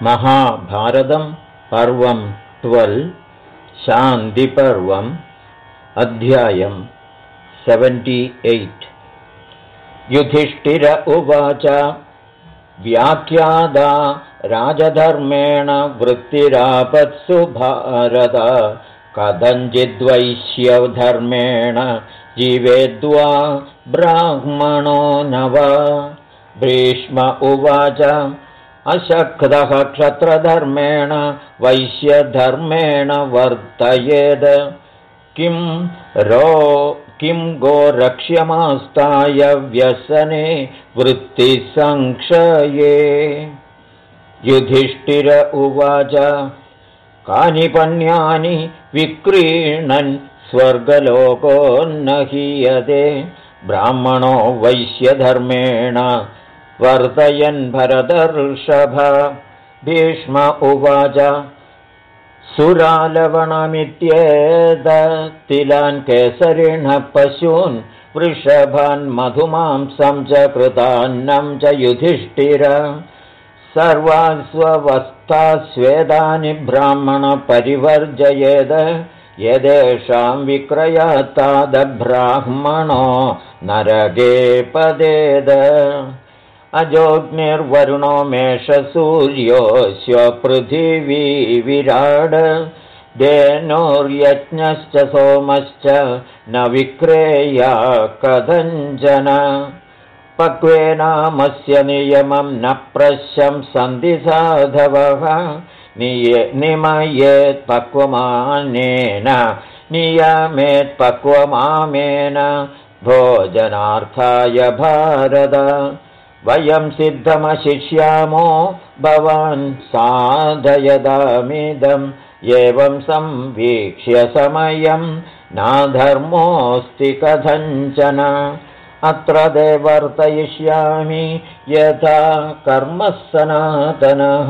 महाभारतं पर्वं 12 शान्तिपर्वम् अध्यायं 78 युधिष्ठिर उवाच व्याख्यादा राजधर्मेण वृत्तिरापत्सु भारत कथञ्चिद्वैश्यधर्मेण जीवेद्वा ब्राह्मणो न वा। भीष्म उवाच अशक्तः क्षत्रधर्मेण वैश्यधर्मेण वर्तयेद किं गोरक्ष्यमास्ताय व्यसने वृत्तिसंक्षये। युधिष्ठिर उवाच कानि पण्यानि विक्रीणन् स्वर्गलोकोन्न हीयते ब्राह्मणो वैश्यधर्मेण वर्तयन् भरतर्षभ। भीष्म उवाच सुरालवणमित्येतत्तिलान् केसरिणः पशून् वृषभान् मधुमांसं च कृतान्नं च युधिष्ठिर सर्वास्वस्थास्वेदानि ब्राह्मण परिवर्जयेद यदेषां विक्रयात्तादब्राह्मणो नरके पदेद। अजोग्निर्वरुणो मेषसूर्योऽश्वपृथिवी विराड धेनुर्यज्ञश्च सोमश्च न विक्रेया कथञ्चन पक्वेनामस्य नियमं न प्रशंसन्ति साधवः निमयेत्पक्वमानेन नियमेत्पक्वमामेन भोजनार्थाय भारत वयं सिद्धमशिष्यामो भवान् साधयदामिदम् एवं संवीक्ष्य समयं नाधर्मोऽस्ति कथञ्चन अत्र ते वर्तयिष्यामि यथा कर्मः सनातनः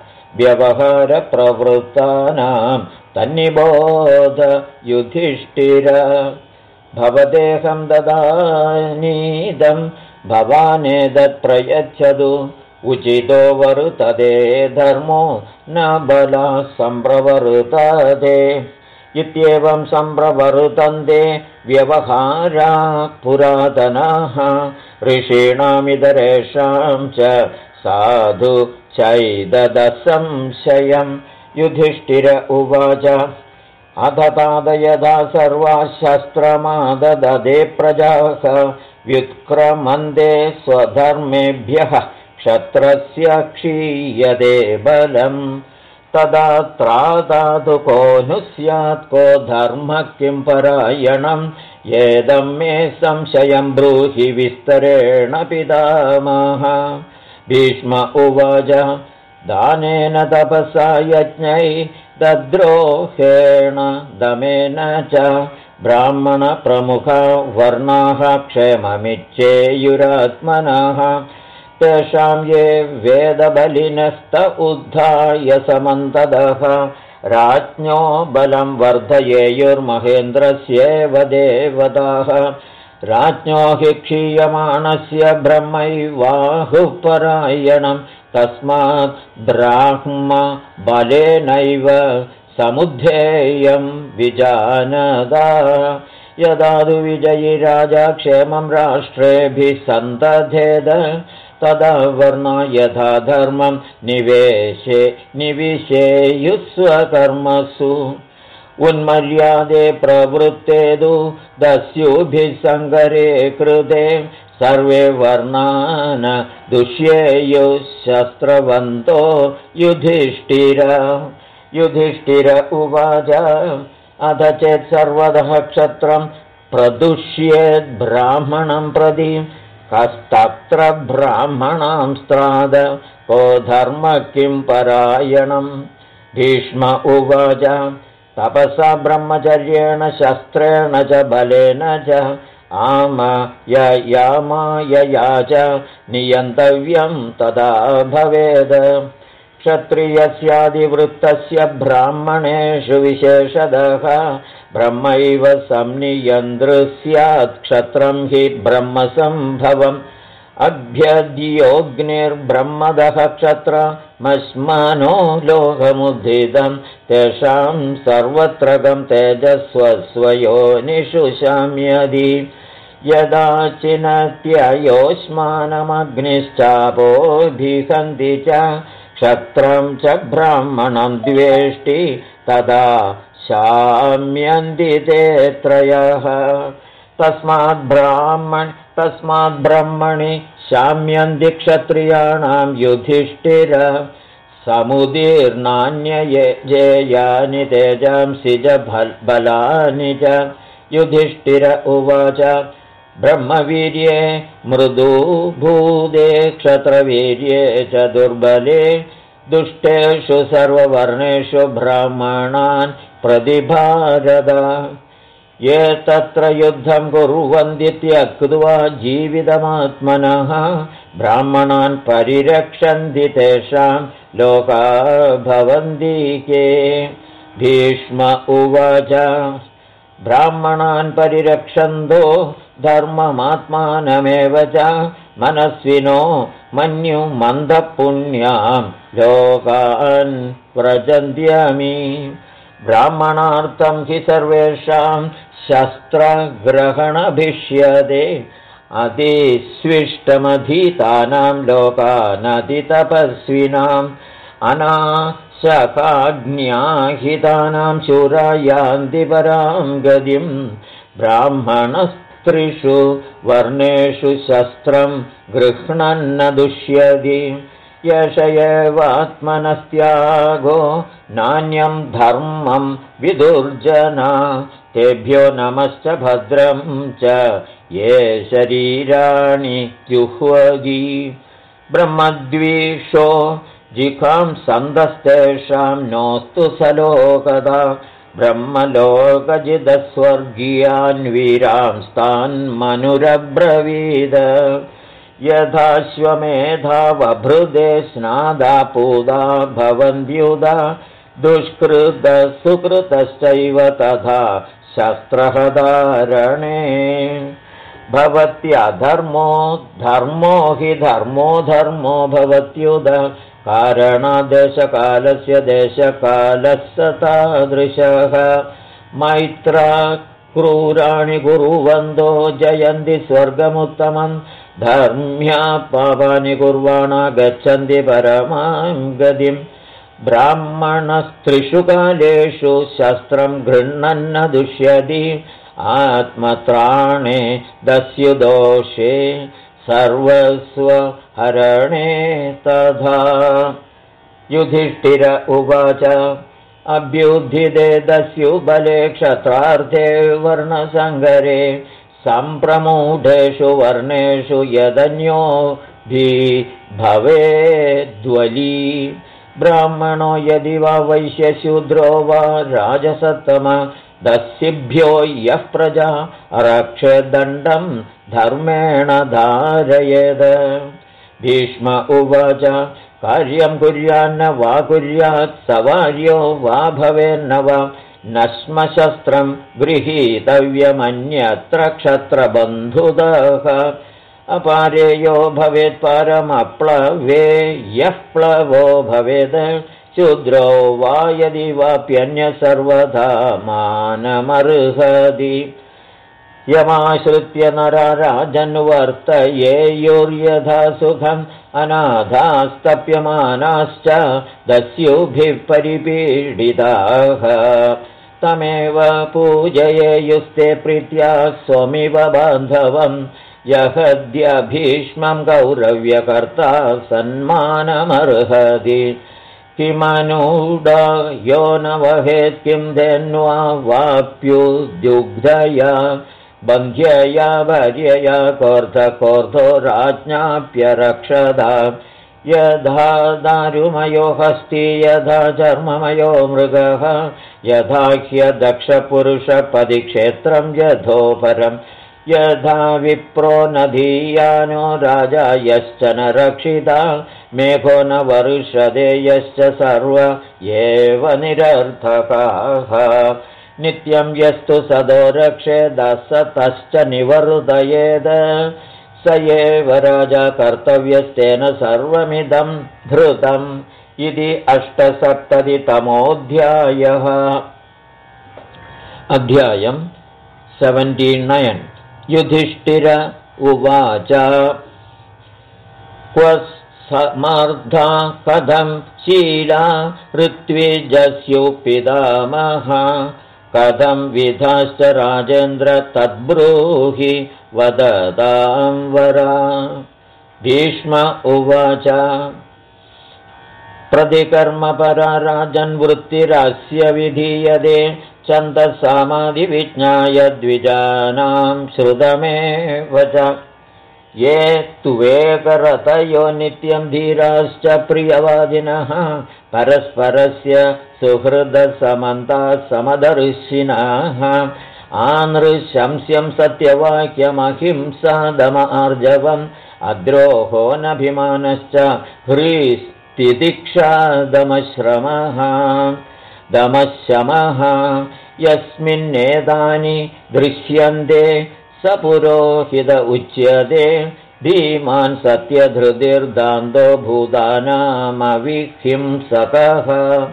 व्यवहारप्रवृत्तानां तन्निबोध युधिष्ठिर भवदेहं ददानीदं भवानेतत् प्रयच्छतु उचितो वर्तते धर्मो न बलाः सम्प्रवर्तते इत्येवं सम्प्रवर्तन्ते व्यवहारा पुरातनाः ऋषीणामितरेषां च साधु चैददसंशयम्। युधिष्ठिर उवाच अथ तादयदा सर्वाः शस्त्रमाददे प्रजाः व्युत्क्रमन्ते स्वधर्मेभ्यः क्षत्रस्य क्षीयते बलम् तदा त्रादातु को नु स्यात् को धर्मः किं परायणम् एदं मे संशयं ब्रूहि विस्तरेण पितामह। भीष्म उवाच दानेन तपसा यज्ञै तद्रोहेण दमेन च ब्राह्मणप्रमुखा वर्णाः क्षेममिच्छेयुरात्मनः तेषां ये वेदबलिनस्त उद्धाय समन्ततः राज्ञो बलं वर्धयेयुर्महेन्द्रस्येव देवताः राज्ञो हि क्षीयमाणस्य ब्रह्मैवाहुः परायणं तस्मात् ब्राह्म बलेनैव समुद्धेयं विजानदा यदा तु विजयी राजा क्षेमं राष्ट्रेभिः सन्तधेद तदा वर्णा यथा धर्मं निविशेयुस्वकर्मसु उन्मर्यादे प्रवृत्ते तु दस्युभिः सङ्गरे कृते सर्वे वर्णान् दुष्येयुः शस्त्रवन्तो युधिष्ठिर उवाच अथ चेत् सर्वतः क्षत्रं प्रदुष्येद् ब्राह्मणं प्रति कस्तत्र ब्राह्मणां स्त्राद को धर्म किं परायणम्। भीष्म उवाच तपसा ब्रह्मचर्येण शस्त्रेण च बलेन च आमययामायया च नियन्तव्यं तदा भवेद क्षत्रियस्यादिवृत्तस्य ब्राह्मणेषु विशेषतः ब्रह्मैव संनियन्द्रस्यात् क्षत्रं हि ब्रह्मसम्भवम् अभ्यद्योऽग्निर्ब्रह्मदः क्षत्रमश्मानो लोकमुद्धितं तेषां सर्वत्रगं तेजस्वस्वयोनिषु शाम्यदि यदा चिनत्ययोस्मानमग्निश्चापोऽभिहन्ति च क्षत्रं च ब्राह्मणं द्वेष्टि तदा शाम्यन्ति ते त्रयः तस्माद् ब्रह्मणि शाम्यन्ति क्षत्रियाणां युधिष्ठिर समुदीर्णान्यजेयानि तेजांसि च बलानि च युधिष्ठिर उवाच ब्रह्मवीर्ये मृदुभूते क्षत्रवीर्ये च दुर्बले दुष्टेषु सर्ववर्णेषु ब्राह्मणान् प्रतिभारद ये तत्र युद्धं कुर्वन्ति त्यक्त्वा जीवितमात्मनः ब्राह्मणान् परिरक्षन्ति तेषां लोका भवन्ति के भीष्म उवाच ब्राह्मणान् परिरक्षन्तो धर्ममात्मानमेव च मनस्विनो मन्युमन्दपुण्यां लोकान् व्रजन्त्यमि ब्राह्मणार्थं हि सर्वेषां शस्त्रग्रहणभिष्यते अतिस्विष्टमधीतानां लोकानतितपस्विनाम् अनाशकाज्ञाहितानां शूरा यान्ति परां गतिं ब्राह्मणस्त्रिषु वर्णेषु शस्त्रं गृह्णन्न दुष्यति यश एवात्मनस्त्यागो नान्यं धर्मं विदुर्जना तेभ्यो नमश्च भद्रं च ये शरीराणि जुह्वति ब्रह्मद्वेषो जिखां सन्दस्तेषां नोस्तु सलोकदा ब्रह्मलोकजिदस्वर्गीयान् वीरांस्तान् मनुरब्रवीद यथाश्वमेधा वभृदे स्नादा पूदा भवन्त्युदा दुष्कृतसुकृतश्चैव तथा शस्त्रहधारणे भवत्यधर्मो धर्मो हि धर्मो भवत्युद कारणदेशकालस्य देशकालस्य तादृशः मैत्रा क्रूराणि कुर्वन्तो जयन्ति स्वर्गमुत्तमं धर्म्या पापानि कुर्वाणा गच्छन्ति परमां गतिं ब्राह्मणस्त्रिषु कालेषु शस्त्रं गृह्णन्न दुष्यति आत्मत्राणे दस्युदोषे सर्वस्वहरणे तथा युधिष्ठिर उवाच अभ्युद्धिते दस्युबले क्षत्रार्थे वर्णसङ्गरे सम्प्रमूढेषु वर्णेषु यदन्योभिः भवेद्वली ब्राह्मणो यदि वा वैश्यशूद्रो वा राजसत्तम दस्युभ्यो यः प्रजा रक्षेदण्डं धर्मेण धारयेद भीष्म उवाच कार्यं कुर्यान्न वा कुर्यात् सवार्यो वा भवेन्न वा नश्मशस्त्रं गृहीतव्यमन्यत्र क्षत्रबन्धुदः अपारेयो भवेत् पारमप्लवे यः प्लवो भवेत् शूद्रो वा यदि वाप्यन्य सर्वथा मानमर्हति यमाश्रित्य नरा राजन्वर्तयेयुर्यथा सुखम् अनाथास्तप्यमानाश्च दस्युभिः परिपीडिताः तमेव पूजयेयुस्ते प्रीत्या स्वमिव बान्धवम् यहद्य भीष्मं गौरव्यकर्ता सन्मानमर्हति किमनूढा यो न वहेत् किं धेन्वा वाप्युद्युग्धया बन्ध्यया भार्यया कोर्धो राज्ञाप्यरक्षदा यथा दारुमयो हस्ति यथा चर्ममयो मृगः यथा ह्यदक्षपुरुषपदिक्षेत्रं यथोपरम् यथा विप्रो नदीयानो राजा यश्च न रक्षिता मेघो न वर्षदे यश्च सर्व एव निरर्थकाः नित्यं यस्तु सदो रक्षेदसतश्च निवर्धयेद स एव राजा कर्तव्यस्तेन सर्वमिदं धृतम् इति 870तमोऽध्यायः। अध्यायम् 79। युधिष्ठिर उवाच क्व समर्था कथं शीला ऋत्विजस्युपितामह कथं विधाश्च राजेन्द्र तद्ब्रूहि वदतां वरा। भीष्म उवाच प्रतिकर्मपरा राजन्वृत्तिरस्य विधीयते छन्दस्सामादिविज्ञाय द्विजानां श्रुतमेव च। ये तुवेकरतयो नित्यं धीराश्च प्रियवादिनः परस्परस्य सुहृदसमन्ताः समदर्शिनः आनृशंस्यं सत्यवाक्यमहिंसा दम आर्जवम् अद्रोहो नभिमानश्च ह्रीस्तितिक्षा दमश्रमः दमशमः यस्मिन्नेतानि दृश्यन्ते स पुरोहित उच्यते धीमान् सत्यधृतिर्दान्तो भूतानामविहिंसकः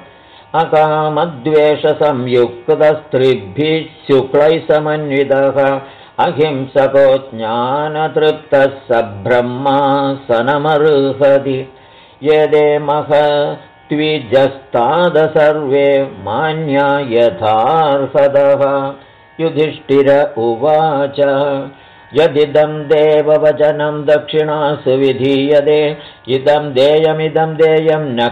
अकामद्वेषसंयुक्तस्त्रिभिः शुक्लैः समन्वितः अहिंसको ज्ञानतृप्तः स ब्रह्मा सनमर्हति यदे महत्विजस्ताद सर्वे मान्या यथार्हतः। युधिष्ठिर उवाच यदिदं देववचनं दक्षिणासु विधीयते इदं देयमिदं देयं न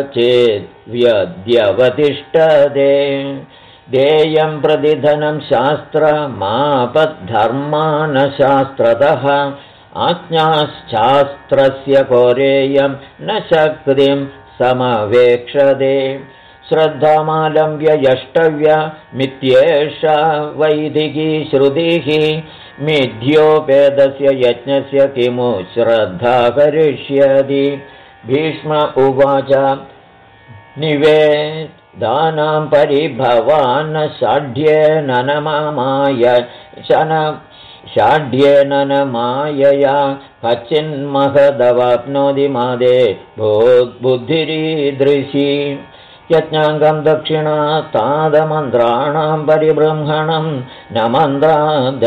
क्वचिद्व्यद्यवतिष्ठते देयं प्रतिधनं शास्त्रमापद्धर्मानशास्त्रतः आज्ञाश्शास्त्रस्य कोरेयं न शक्तिं समवेक्षते श्रद्धामालम्ब्य यष्टव्यमित्येषा वैदिकी श्रुतिः मिथ्योपेदस्य यज्ञस्य किमु श्रद्धा करिष्यति। भीष्म उवाच निवेदानां परिभवान् षाढ्येन न न मायया कचिन्महदवाप्नोति मादे बुद्धिरीदृशी यज्ञाङ्गं दक्षिणा तादमन्त्राणां परिबृंहणं न मन्त्रा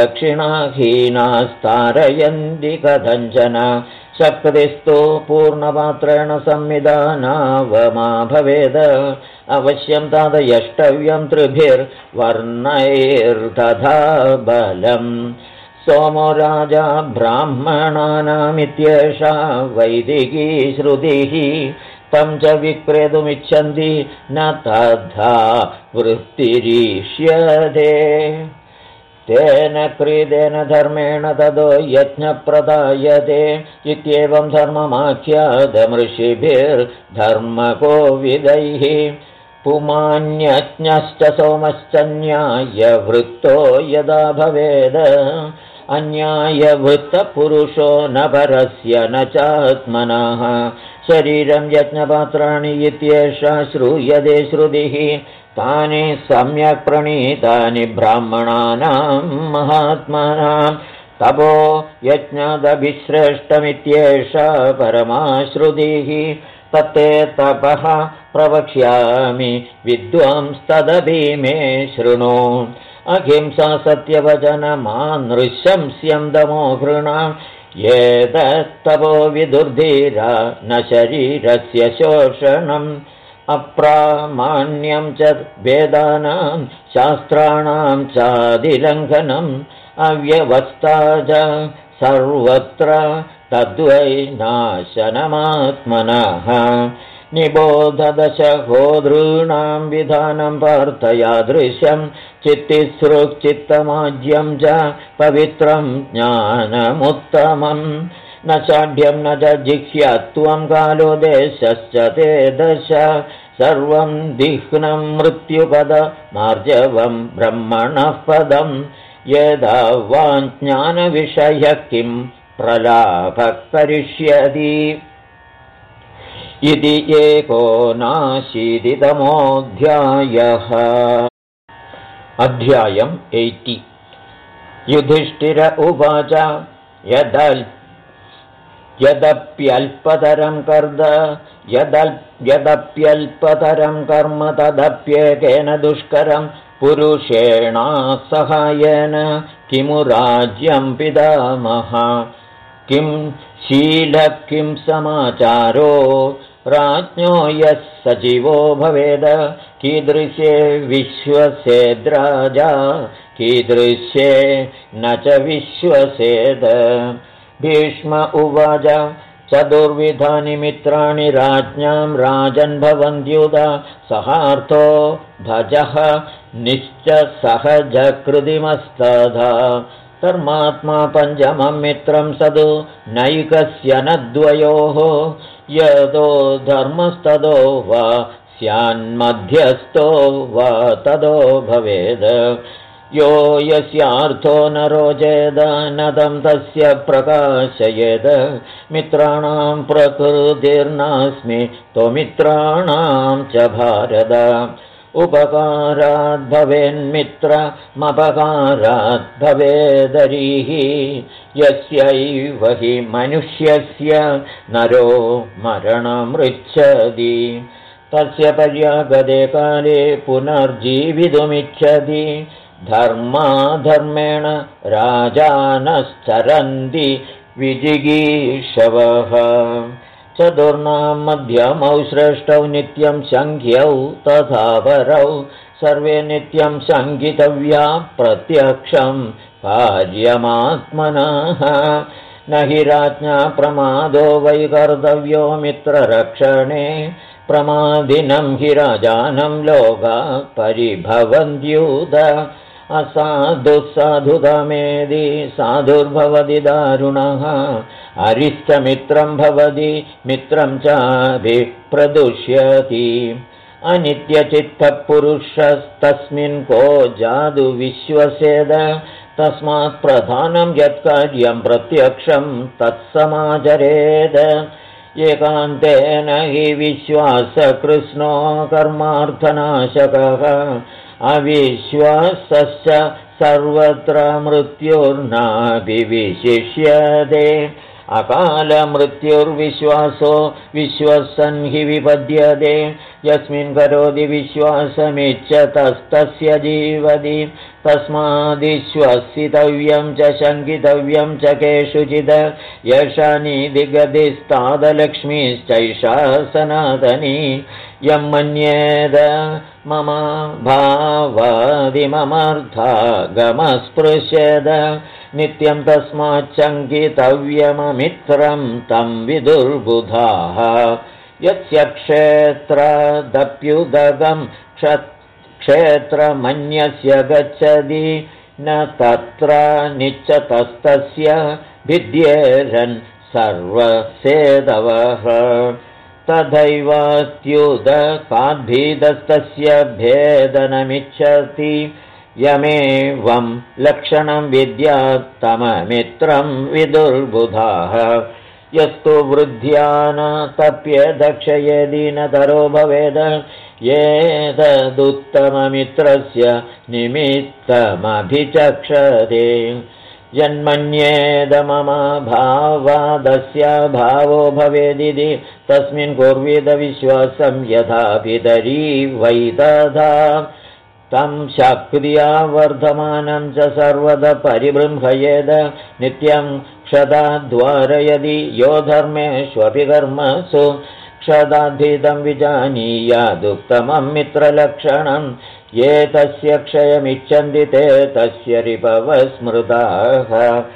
दक्षिणाहीनास्तारयन्ति कथञ्चन शक्तिस्तु पूर्णपात्रेण संविधानावमा भवेद अवश्यं तादयष्टव्यं त्रिभिर्वर्णैर्तथा बलम् सोमो राजा ब्राह्मणानामित्येषा वैदिकी श्रुतिः तं च विक्रेतुमिच्छन्ति न तथा वृत्तिरीष्यते तेन क्रीडेन धर्मेण तदो यज्ञप्रदायते इत्येवं धर्ममाख्यातमृषिभिर्धर्मकोविदैः पुमान्यज्ञश्च सोमश्चन्यायवृत्तो यदा भवेद अन्यायवृत्तपुरुषो न परस्य न चात्मनः शरीरं यज्ञपात्राणि इत्येषा श्रूयते श्रुतिः तानि सम्यक् प्रणीतानि ब्राह्मणानां महात्मनां तपो यज्ञादभिश्रेष्ठमित्येषा परमा श्रुतिः तत्ते तपः प्रवक्ष्यामि विद्वांस्तदपि मे शृणु अहिंसा सत्यवचनमानृशंस्यं दमो घृणा एतत्तपो विदुर्धीरा न शरीरस्य शोषणम् अप्रामाण्यं च वेदानां शास्त्राणां चादिलङ्घनम् अव्यवस्था च सर्वत्र तद्वै नाशनमात्मनः निबोधदशहोदॄणां विधानं पार्थयादृशं चित्तिसृक्चित्तमाज्यं च पवित्रं ज्ञानमुत्तमम् न षाढ्यं न च जिह्यत्वं कालो देशश्च ते दश सर्वं दिह्नं मृत्युपदमार्जवं ब्रह्मणः पदं यदा वाञ्ज्ञानविषयः किं प्रलाभः करिष्यति इति 89तमोऽध्यायः। अध्यायम् 80। युधिष्ठिर उवाच यदप्यल्पतरं यदप्यल्पतरं कर्म तदप्येकेन दुष्करं पुरुषेणासहायेन किमु राज्यं पितामह किं शीलः किं समाचारो राज्ञो यः सजीवो भवेद कीदृशे विश्वसेद्राजा कीदृशे न च विश्वसेद भीष्म उवाच चतुर्विधानि मित्राणि राज्ञां राजन् भवन्त्युत सहार्थो भजः निश्च सहजकृतिमस्तथा धर्मात्मा पञ्चमं मित्रं सदु नैकस्य न द्वयोः यतो धर्मस्ततो वा स्यान्मध्यस्थो वा ततो भवेद यो यस्यार्थो न रोचेद न तं तस्य प्रकाशयेद मित्राणां प्रकृतिर्नास्मि त्वमित्राणां च भारत उपकाराद् भवेन्मित्रमपकाराद् भवेदरीः यस्यैव हि मनुष्यस्य नरो मरणमृच्छति तस्य पर्यागते काले पुनर्जीवितुमिच्छति धर्माधर्मेण राजानश्चरन्ति विजिगीषवः चतुर्णां मध्यमौ श्रेष्ठौ नित्यं सङ्ख्यौ तथा परौ सर्वे नित्यं सङ्गितव्या प्रत्यक्षं कार्यमात्मनः न हि राज्ञा प्रमादो वै कर्तव्यो मित्ररक्षणे प्रमादिनं हि राजानं लोका परिभवन्त्युत असाधुसाधुतमेदि साधुर्भवति दारुणः अरिष्टमित्रं भवति मित्रं चाभिप्रदुष्यति अनित्यचित्तपुरुषस्तस्मिन् को जादु विश्वसेद तस्मात् प्रधानं यत्कार्यं प्रत्यक्षं तत्समाचरेद एकान्तेन हि विश्वासकृष्णो कर्मार्थनाशकः अविश्वासश्च सर्वत्र मृत्युर्नाभिविशिष्यते अकालमृत्युर्विश्वासो विश्वसन् हि विपद्यते यस्मिन् करोति विश्वासमिच्छतस्तस्य जीवति तस्माद्विश्वसितव्यं च शङ्कितव्यं च केषुचित् यशा नीतिगतिस्तादलक्ष्मीश्चैषा सनातनी यं मन्येद मम भावादिममर्थागमस्पृशेद नित्यं तस्माच्चङ्कितव्यममित्रं तं विदुर्बुधाः यस्य क्षेत्रदप्युदगं क्षेत्रमन्यस्य गच्छति न तत्र निश्चतस्तस्य भिद्येरन् सर्वसेदवः तथैवास्त्युदकाद्भीदस्तस्य भेदनमिच्छति यमेवं लक्षणं विद्यात्तममित्रं विदुर्बुधाः यस्तु वृद्ध्या न तप्येदक्षयेदि न तरो भवेद एतदुत्तममित्रस्य निमित्तमभिचक्षते यन्मन्येद मम भावादस्य भावो भवेदिति तस्मिन् कुर्वीद विश्वासं यथा पितरी वै तथा तं शक्त्या वर्धमानं च सर्वदा परिबृंहयेद नित्यं क्षदाद्वारयदि यो धर्मेष्वपि कर्मसु क्षदाधीतं विजानीयादुत्तमं मित्रलक्षणं ये तस्य क्षयमिच्छन्ति ते तस्य रिपवस्मृताः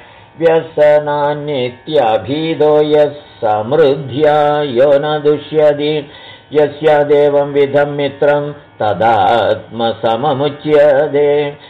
व्यसनान्नित्यभिदो यः समृद्ध्या यो न दुष्यति यस्यादेवं विधं मित्रं तदात्मसममुच्यते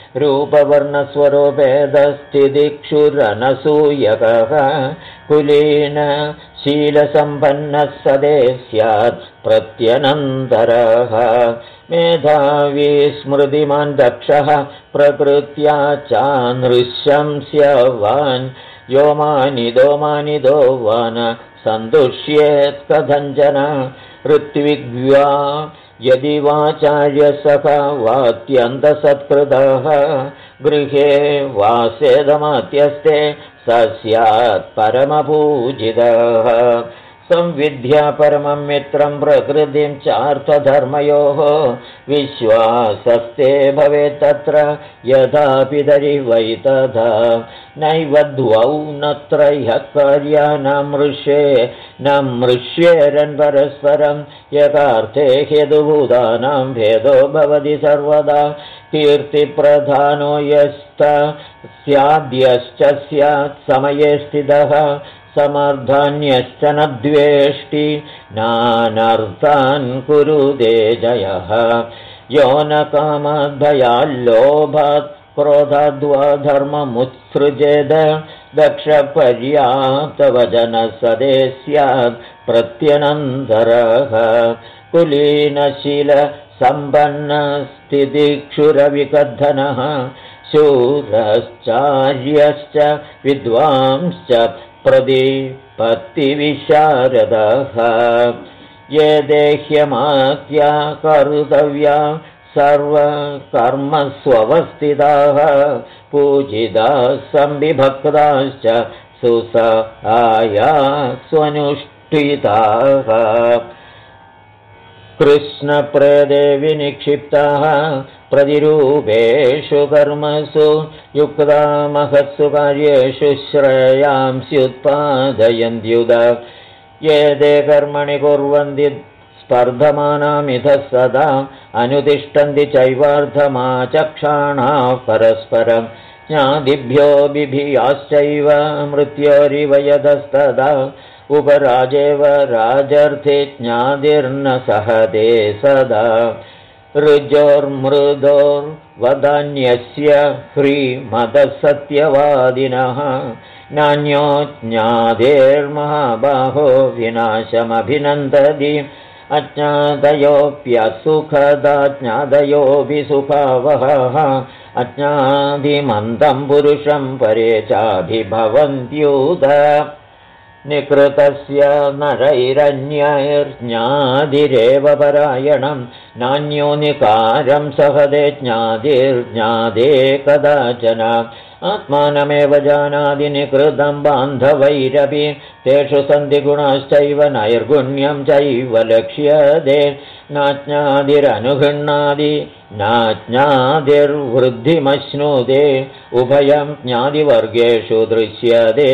रूपवर्णस्वरूपेदस्थितिक्षुरनसूयकः कुलीन शीलसम्पन्नः सदे स्यात् प्रत्यनन्तरः मेधावी स्मृतिमान् दक्षः प्रकृत्या चानृशंस्यवान् यो मानिदो वान सन्तुष्येत् कथञ्चन ऋत्विग्वा यदि वाचार्यसखा वात्यन्तसत्कृतः गृहे वासेदमात्यस्ते स स्यात् परमपूजितः संविद्या परमं मित्रं प्रकृतिं चार्थधर्मयोः विश्वासस्ते भवेत् तत्र यथा पितरि वै तथा नैव द्वौ न त्रयः कार्याणां न मृष्येरन् परस्परं यथार्थे हेतुभूतानां भेदो भवति सर्वदा कीर्तिप्रधानो यस्त स्याद्यश्च स्यात् समये स्थितः समर्थान्यश्च न द्वेष्टि नानर्थान् कुरुते जयः यो न कामाद्भयाल्लोभात् क्रोधाद्वा धर्ममुत्सृजेद दक्षपर्याप्तवचनसदे स्यात् प्रत्यनन्तरः कुलीनशीलसम्पन्नस्थितिक्षुरविकर्धनः शूरश्चार्यश्च विद्वांश्च प्रतिपत्तिविशारदः ये देह्यमात्या कर्तव्या सर्वकर्मस्वस्थिताः पूजिताः संविभक्ताश्च सुसहाया स्वनुष्ठिताः कृष्णप्रेदे विनिक्षिप्ताः प्रतिरूपेषु कर्मसु युक्ता महत्सु कार्येषु श्रेयांस्युत्पादयन्त्युद ये ते कर्मणि कुर्वन्ति स्पर्धमानामिधः सदा अनुतिष्ठन्ति चैवार्थमाचक्षाणाः परस्परं ज्ञादिभ्यो बिभियाश्चैव मृत्योरिव यतस्तदा उपराजेव राजर्थे ज्ञादिर्न सहते सदा ऋजोर्मृदोर्वदान्यस्य ह्रीमदः सत्यवादिनः नान्यो ज्ञादेर्महाबाहो विनाशमभिनन्दति अज्ञादयोऽप्यसुखदा ज्ञादयोऽपि सुखावहः अज्ञादिमन्दं पुरुषं परे चाभिभवन्त्युत निकृतस्य नरैरन्यैर्ज्ञादिरेव परायणं नान्यो निकारं सहदे ज्ञादिर्ज्ञादे कदाचन आत्मानमेव जानाति निकृतं बान्धवैरपि तेषु सन्ति गुणाश्चैव नैर्गुण्यं चैव लक्ष्यते नाज्ञादिरनुगृह्णाति नाज्ञादिर्वृद्धिमश्नुते उभयं ज्ञादिवर्गेषु दृश्यते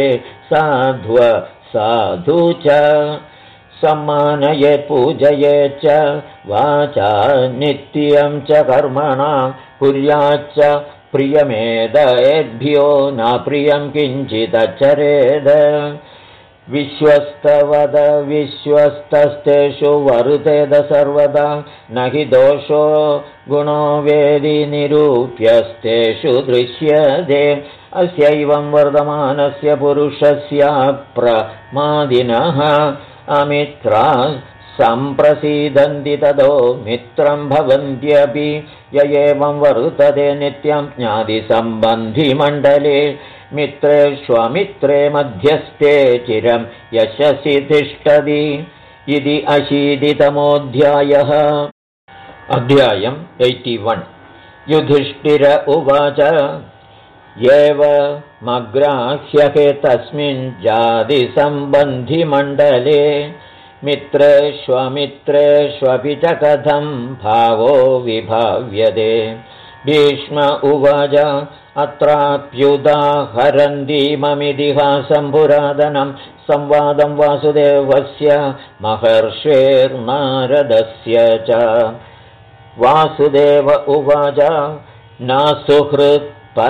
साधु च सम्मानयेत् पूजयेच्च वाचा नित्यं च कर्मणा कुर्याच्च प्रियमेदेभ्यो न प्रियं किञ्चिदचरेद विश्वस्तवद विश्वस्तस्तेषु वरुतेद सर्वदा न हि दोषो गुणो वेदि निरूप्यस्तेषु दृश्यते अस्यैवं वर्धमानस्य पुरुषस्याप्रमादिनः अमित्रा सम्प्रसीदन्ति ततो मित्रं भवन्त्यपि य एवं वर्तते नित्यं ज्ञादिसम्बन्धिमण्डले मित्रेष्वमित्रे मध्यस्थे चिरं यशसि तिष्ठति इति 80तमोऽध्यायः। अध्यायम् 81। युधिष्ठिर उवाच एवमग्राह्यके तस्मिन् जातिसम्बन्धिमण्डले मित्रेष्वमित्रेष्वपि च कथं भावो विभाव्यते। भीष्म उवाच अत्राप्युदाहरन्तीममितिहासं पुरातनं संवादं वासुदेवस्य महर्षेर्नारदस्य च। वासुदेव उवाच न सुहृत्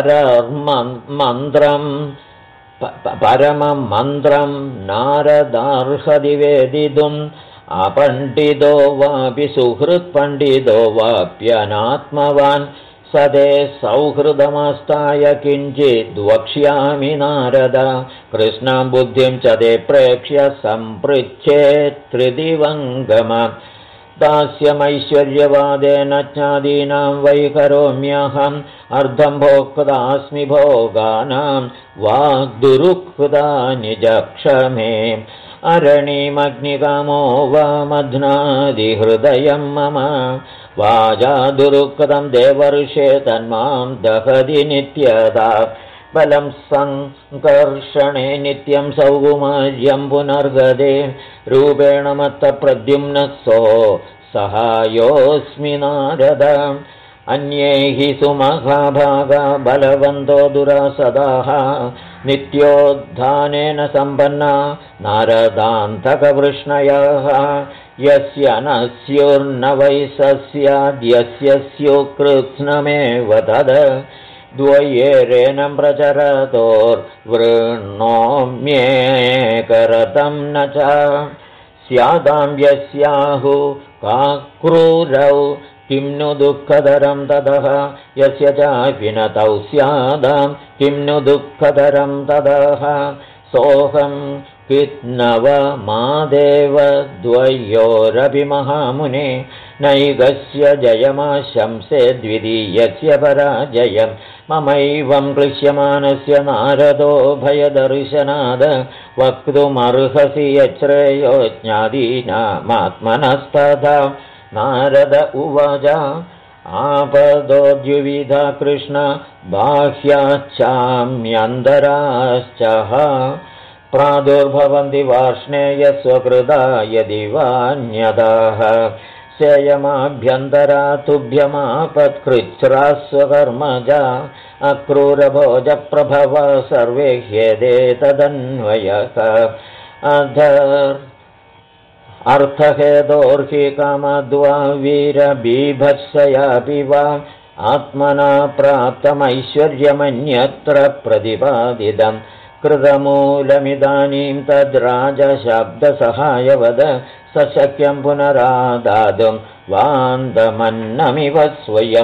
परमं मन्त्रं नारदार्हति वेदितुम् अपण्डितो वापि सुहृत्पण्डितो वाप्यनात्मवान् सदे सौहृदमास्ताय किञ्चिद् वक्ष्यामि नारद कृष्णां बुद्धिं च ते प्रेक्ष्य सम्पृच्छेत् त्रिदिवङ्गम दास्यमैश्वर्यवादेन ज्ञादीनां वै करोम्यहम् अर्धं भोक्तास्मि भोगानां वाग्दुरुक्ता निजक्षमे अरणीमग्निकामो वा मध्नादिहृदयं मम वाजा दुरुक्तं देवर्षे तन्मां दहति नित्यदा बलं सङ्कर्षणे नित्यं सौकुमार्यं पुनर्गदे रूपेण मत्तप्रद्युम्नः सहायोऽस्मि नारद अन्ये हि सुमहाभागा बलवन्तो दुरासदाः नित्योद्धानेन सम्पन्ना नारदान्तकवृष्णयः यस्य न स्युर्न वै स्याद्यस्य स्युकृत्स्नमेव तद् द्वयेरेनं प्रचरतोर्वृणोम्येकरतं न च स्यादां यस्याहु काक्रूरौ किं नु दुःखदरं ततः यस्य चापि न तौ स्यादां किं नु दुःखदरं ततः सोऽहं किन्नवमादेव द्वयोरपि महामुने नैकस्य जयमाशंसे द्वितीयस्य पराजयं ममैवं क्लिश्यमानस्य नारदो भयदर्शनाद वक्तुमर्हसि यच्छ्रेयो ज्ञादीनामात्मनस्तथा नारद उवाच आपदोद्युविधा कृष्ण बाह्याच्छाम्यन्तराश्च प्रादुर्भवन्ति वार्ष्णेय स्वकृता यदि वान्यदाः सेयमाभ्यन्तरा तुभ्यमापत्कृच्छ्रा स्वकर्मजा अक्रूरभोजप्रभव सर्वे ह्येते तदन्वयः अर्थहेतोर्हि कामद्वा वीरबीभत्सयापि वा आत्मना प्राप्तमैश्वर्यमन्यत्र प्रतिपादितं कृतमूलमिदानीं तद्राजशब्दसहायवद सशक्यं पुनरादातुं वान्दमन्नमिव स्वयं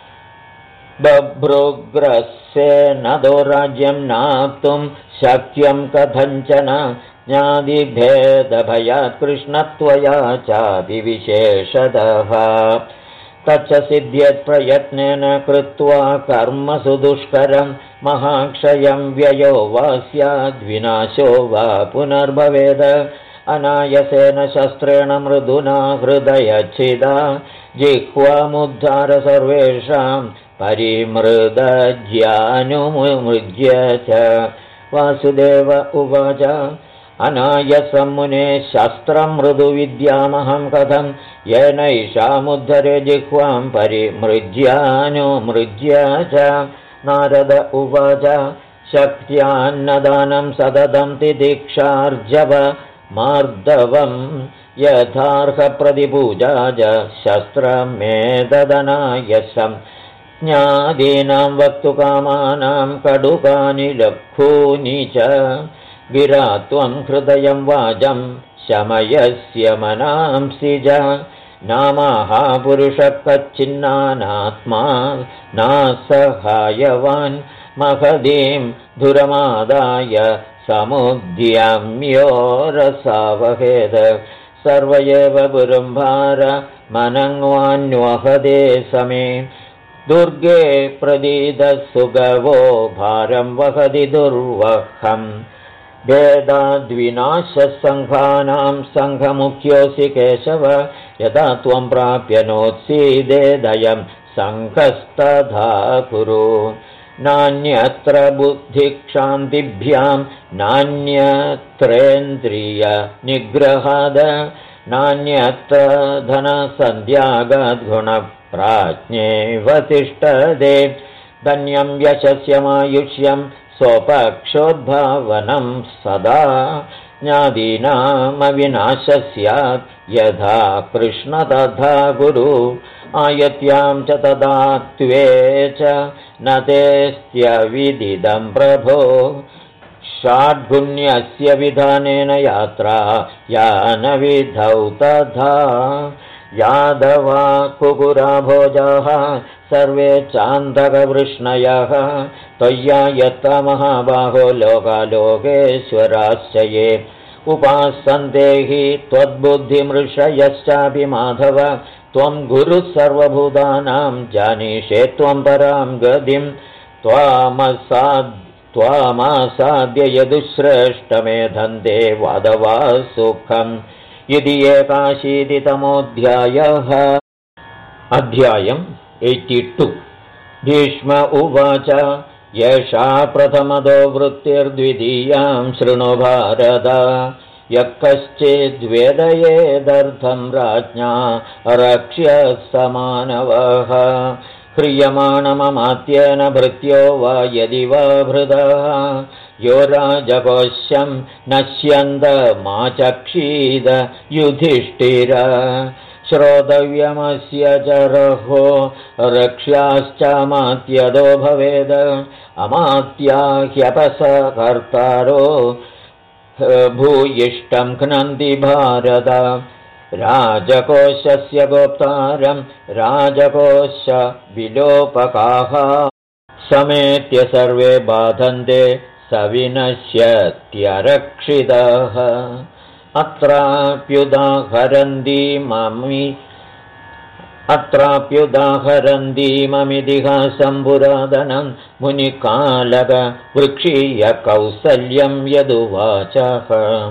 बभ्रुग्रस्येनदो राज्यं नाप्तुं शक्यं कथञ्चन ज्ञादिभेदभयात् कृष्णत्वया चापि विशेषतः तच्च सिद्ध्यत्प्रयत्नेन कृत्वा कर्मसु दुष्करं महाक्षयं व्ययो वा स्याद्विनाशो वा पुनर्भवेद अनायसेन शस्त्रेण मृदुना हृदयच्छिदा जिह्वामुद्धार सर्वेषां परिमृदज्यानुमुज्य च वासुदेव उवाच अनायसं मुने शस्त्रं मृदुविद्यामहं कथं येनैषामुद्धरे जिह्वां परिमृज्यानुमृज्य च नारद उवाच शक्त्यान्नदानं सततं तिदीक्षार्जव मार्दवं यथार्हप्रतिपूजा च शस्त्रमेतदनायसं ज्ञादीनां वक्तुकामानां कटुकानि लघूनि च गिरा त्वं हृदयं वाचं शमयस्य मनांसि च नामाहापुरुषः कच्चिन्नानात्मा नासहायवान् महदीं धुरमादाय समुद्यम्योरसावहेद सर्व एव गुरुम्भार मनङ्वान्वहदे समे दुर्गे प्रदीदसुगवो भारं वहति दुर्वहम् भेदाद्विनाशसङ्घानां सङ्घमुख्योऽसि केशव यदा त्वं प्राप्य नोत्सीदेदयं सङ्घस्तथा कुरु नान्यत्र बुद्धिक्षान्तिभ्यां नान्यत्रेन्द्रियनिग्रहाद नान्यत्र धनसन्ध्यागाद्गुणप्राज्ञेव तिष्ठते धन्यं यशस्यमायुष्यं स्वपक्षोद्भावनं सदा ज्ञादीनामविनाशः स्यात् यथा कृष्ण तथा गुरु आयत्यां च तदा त्वे च न तेऽस्त्यविदिदं प्रभो षाड्गुण्यस्य विधानेन यात्रा यानविधौ तथा यादवा कुकुरा भोजाः सर्वे चान्दकवृष्णयः त्वय्या यत्ता महाबाहो लोकालोकेश्वराश्च ये उपासन्ते हि त्वद्बुद्धिमृषयश्चापि माधव त्वं गुरुः सर्वभूतानां जानीषे त्वं परां गतिं त्वामासाद्य यदुश्रेष्ठमेधन्ते वदवा सुखम् इति 81तमोऽध्यायः। अध्यायम् 82। भीष्म उवाच येषा प्रथमदो वृत्तिर्द्वितीयां शृणु भारत यः कश्चिद्वेदयेदर्थं राज्ञा रक्ष्य समानवः ह्रियमाणममात्येन भृत्यो वा यदि वा भृदः यो राजकोशं नश्यन्दमाचक्षीद युधिष्ठिर श्रोतव्यमस्य च रहो रक्ष्याश्चामात्यदो भवेद अमात्या ह्यपसकर्तारो भूयिष्ठं घ्नन्ति भारत राजकोशस्य गोप्तारं राजकोश विलोपकाः समेत्य सर्वे बाधन्ते सविनश्यत्यरक्षितः अत्राप्युदाहरन्तीममितिहासं पुरातनं मुनिकालकवृक्षीयकौसल्यं यदुवाचः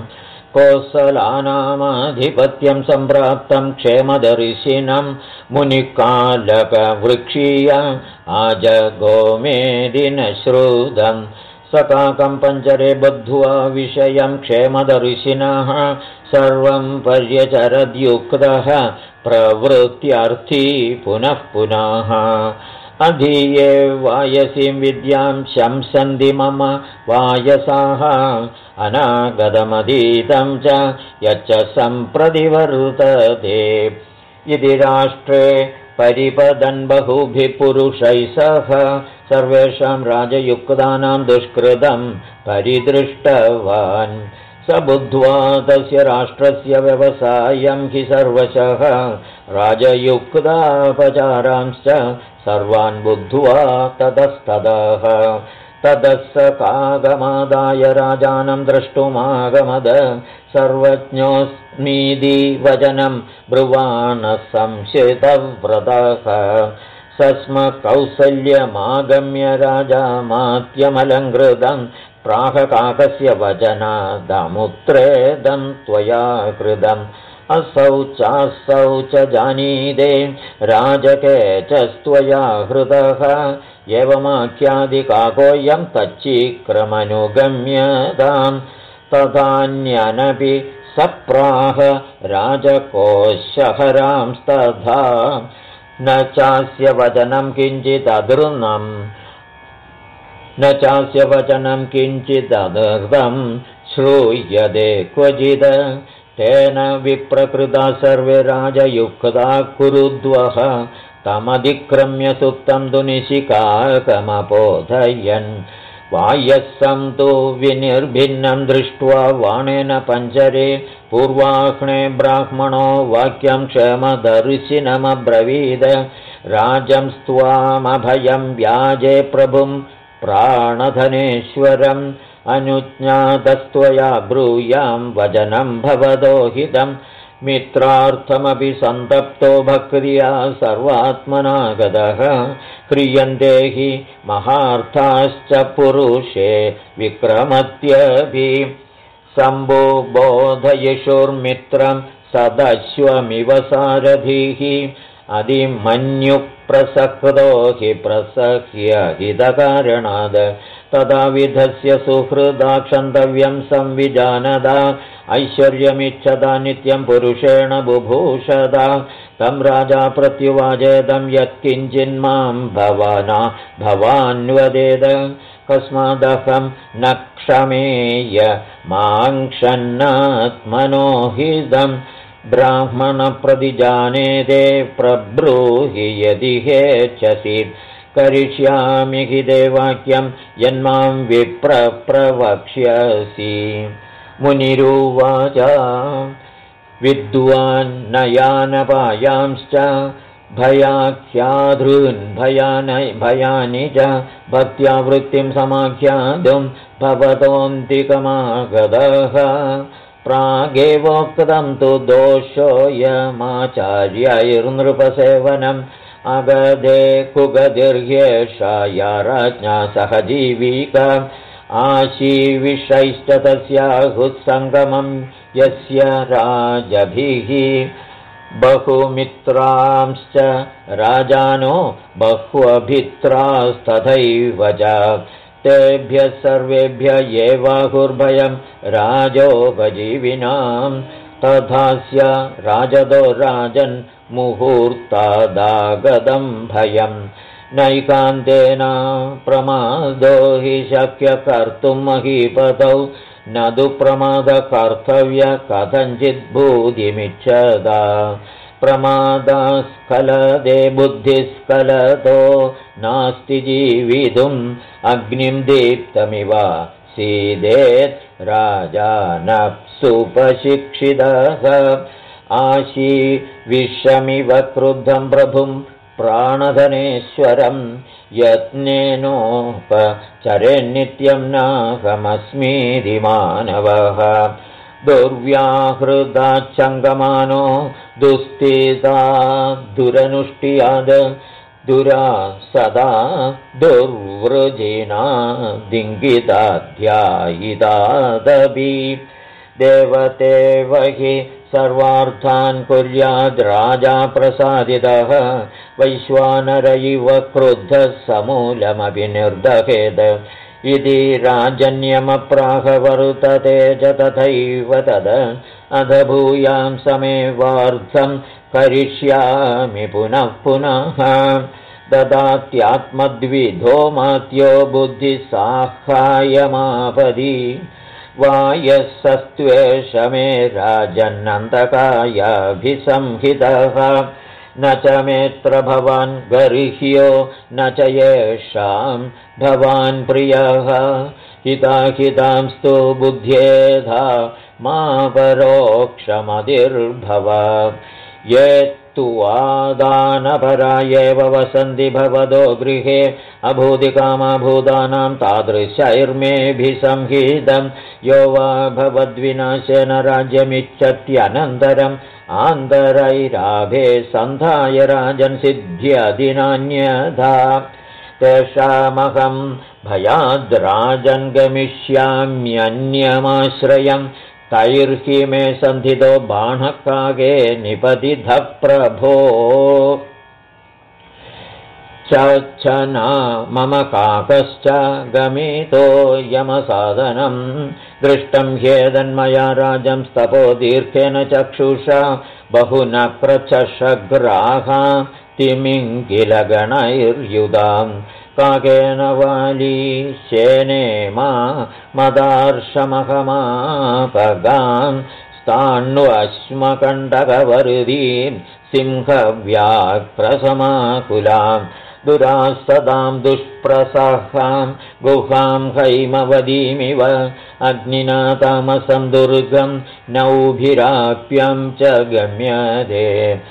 कोसलानामाधिपत्यं सम्प्राप्तं क्षेमदर्शिनं मुनिकालकवृक्षीय आजगोमेदिन श्रुतं सकाकं पञ्जरे बद्ध्वा विषयं क्षेमदर्शिनः सर्वं पर्यचरद्युक्तः प्रवृत्त्यर्थी पुनः पुनः अधीये वायसीं विद्यां शंसन्ति मम वायसाः अनागतमधीतं च यच्च सम्प्रतिवर्तते इति राष्ट्रे परिपदन् बहुभिः पुरुषैः सह सर्वेषां राजयुक्तानां दुष्कृतं परिदृष्टवान् स बुद्ध्वा तस्य राष्ट्रस्य व्यवसायं हि सर्वशः राजयुक्तापचारांश्च सर्वान् बुद्ध्वा ततस्ततः ततः स कागमादाय राजानं द्रष्टुमागमद सर्वज्ञोऽस्मीति वचनं ब्रुवाणः संशितव्रतः सस्म कौसल्यमागम्य राजामात्यमलङ्कृतं प्राहकाकस्य वचनादमुत्रेदं त्वया कृतम् असौ च जानीते राजकेचस्त्वया हृतः एवमाख्यादिकाकोऽयं तच्चीक्रमनुगम्यतां तथान्यनपि सप्राह राजकोशहरांस्तथा न चास्य वचनं किञ्चिदधृतं न चास्य वचनं किञ्चिदधृतं श्रूयते क्वचित् तेन विप्रकृता सर्वे राजयुक्ता कुरुद्वः तमधिक्रम्य सुप्तं तु निशिकाकमपोधयन् वायस्सं तु विनिर्भिन्नं दृष्ट्वा वाणेन पञ्जरे पूर्वाह्णे ब्राह्मणो वाक्यं क्षमदर्शिनमब्रवीद राजं स्वामभयं व्याजे प्रभुं प्राणधनेश्वरम् अनुज्ञातस्त्वया ब्रूयां वचनं भवतो हितं मित्रार्थमपि सन्तप्तो भक्त्या सर्वात्मनागतः ह्रियन्ते हि महार्थाश्च पुरुषे विक्रमत्यपि सम्बोधयिषुर्मित्रं सदश्वमिव सारथिः अधिमन्युप्रसक्तो हि प्रसह्य हितकारणाद् तदा विधस्य सुहृदा क्षन्तव्यं संविजानदा ऐश्वर्यमिच्छदा नित्यं पुरुषेण बुभूषदा तं राजा प्रत्युवाचेदं यत्किञ्चिन्मां भवान्वदेद कस्मादहं न क्षमेय मां क्षन्नात्मनो हिदं ब्राह्मणप्रतिजानेदे प्रब्रूहि यदि हेच्छसि करिष्यामि हि देवाक्यं यन्मां विप्रवक्ष्यसि मुनिरुवाच विद्वान्नयानपायांश्च भयाख्याधॄन् भयानि च भक्त्या वृत्तिं समाख्यातुं भवतोऽन्तिकमागतः प्रागेवोक्तं तु दोषोऽयमाचार्यैर्नृपसेवनम् अगधे कुगतिर्ह्येषा या राज्ञा सह जीविका आशीविषैश्च तस्याहुत्सङ्गमं यस्य राजभिः बहुमित्रांश्च राजानो बह्वभित्रास्तथैव च तेभ्यः सर्वेभ्य एवाहुर्भयं राजोपजीविनां तथास्य राजदो राजन् मुहूर्तादागतं भयं नैकान्तेन प्रमादो हि शक्य कर्तुं महीपतौ न तु प्रमादकर्तव्य कथञ्चिद्भूतिमिच्छदा प्रमादस्खलदे बुद्धिस्खलतो नास्ति जीवितुम् अग्निं दीप्तमिव सीदेत् राजानप्सुपशिक्षितः आशी विषमिव क्रुद्धं प्रभुं प्राणधनेश्वरं यत्नेनोपचरेन्नित्यं नाहमस्मीति मानवः दुर्व्याहृदाच्चङ्गमानो दुस्थिता दुरनुष्ठियाद दुरा सदा दुर्वृजिना दिङ्गिताध्यायितादपि देवतेव हि सर्वार्थान् कुर्याद् राजा प्रसादितः वैश्वानर इव क्रुद्धः समूलमपि निर्दहेत् इति राजन्यमप्राहवर्तते च तथैव तद अध भूयां समेवार्थं करिष्यामि पुनः पुनः ददात्यात्मद्विधो मात्यो बुद्धिसाहाय्यमापदि वायसस्त्वेषमे राजन्नन्तकायाभिसंहितः न च मेत्र भवान् गर्ह्यो न च येषां भवान् प्रियः हिताहितांस्तु बुद्ध्येधा मा परोक्षमतिर्भव ये तु वादानपरा एव वसन्ति भवदो गृहे अभूतिकामभूतानां तादृशैर्मेभिसंहितं यो वा भवद्विनाशेन राज्यमिच्छत्यनन्तरम् आन्तरैराभे सन्धाय राजन् सिद्ध्यधिनान्यथा तेषामहं भयाद्राजन् गमिष्याम्यन्यमाश्रयम् तैर्हि मे सन्धितो बाणकागे निपतितः प्रभो चच्छना मम काकश्च गमितो यमसाधनं दृष्टं ह्येदन्मया राजं स्तपो दीर्घेन चक्षुषा बहुनक्रचषग्राहा तिमिङ्गिलगणैर्युधां काकेन वाली शेनेमा मदार्शमहमापगां स्थाण्वश्मकण्टकवर्दीं सिंहव्याघ्रसमाकुलां दुरास्तदां दुष्प्रसहां गुहां हैमवदीमिव अग्निना तामसं दुर्गं नौभिराप्यं च गम्यते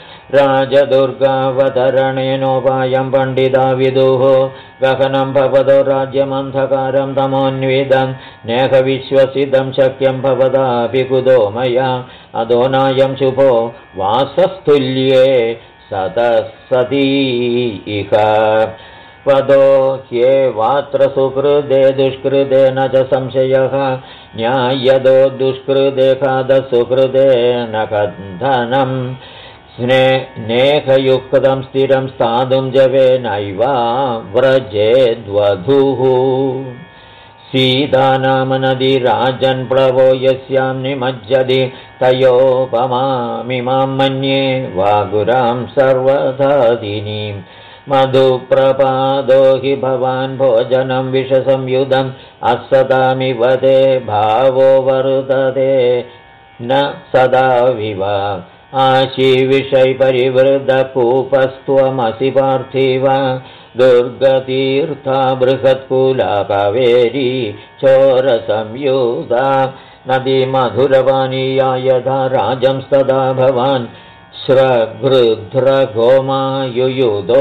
राजदुर्गावतरणेनोपायं पण्डिता विदुः गहनं भवतो राज्यमन्धकारं तमोन्वितं नेहविश्वसितं शक्यं भवदापि कुतो मया अधोनायं शुभो वासस्तुल्ये सतसती इह वदो ह्येवात्र सुकृदे दुष्कृदे न च संशयः न्यायदो दुष्कृदे खादसुकृदे न कन्धनम् स्नेहयुक्तं स्थिरं स्थातुं जवेनैव व्रजेद्वधूः सीतानामनदी राजन्प्लवो यस्यां निमज्जति तयोपमामिमां मन्ये वागुरां सर्वधादिनीं मधुप्रपादो हि भवान् भोजनं विषसंयुधम् असतामिव ते भावो वर्तते न सदा विवा आशीविषय परिवृद्धकूपस्त्वमसि पार्थिव दुर्गतीर्था बृहत्कुला कावेरी चोरसंयुधा नदी मधुरवाणीया यथा राजंस्तदा भवान् श्रगृध्रगोमायुयुधो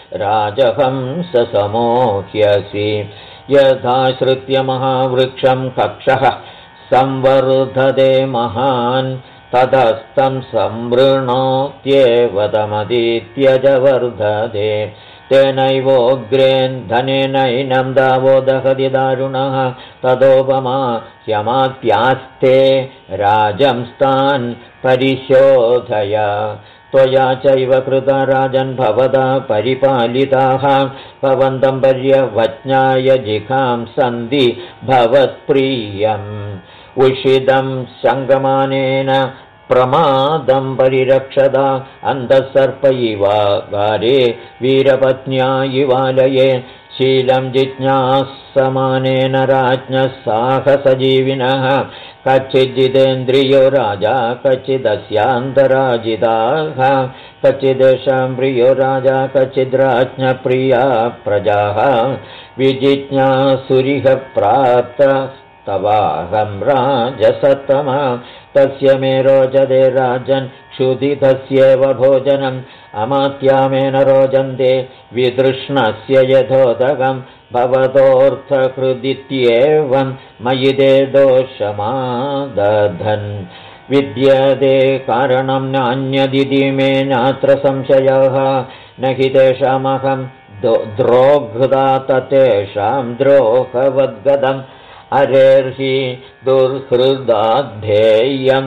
राजहंससमोह्यसि यथा श्रुत्य महावृक्षं कक्षः संवर्धते महान् ततस्तं संवृणोत्येव तमतीत्य च वर्धते तेनैवोग्रेन्धनेनैनं दावो दहति दारुणः तदोपमा ह्यमात्यास्ते राजंस्तान् परिशोधय त्वया चैव कृता राजन् भवता परिपालिताः भवन्तं पर्यवज्ञाय जिघांसन्ति भवत्प्रियम् उषितं सङ्गमानेन प्रमादं परिरक्षदा अन्तःसर्प इवागारे वीरपत्न्या इवालये शीलं जिज्ञासमानेन राज्ञः साहसजीविनः कच्चिज्जितेन्द्रियो राजा कच्चिदस्यान्तराजिताः कच्चिदेषां प्रियो राजा कच्चिद्राज्ञप्रिया प्रजाः विजिज्ञासुरिह प्राप्तस्तवाहं राजसत्तमा तस्य मे रोचते राजन् क्षुधितस्येव भोजनम् अमात्यामेन रोचन्ते वितृष्णस्य यथोदकं भवतोऽर्थकृदित्येवं मयि ते दोषमादधन् विद्यते कारणं नान्यदिति मे नात्र संशयः न हि तेषामहं द्रोघ्दा ततेषां द्रोहवद्गतम् अरेर्हि दुर्हृदाद्धेयं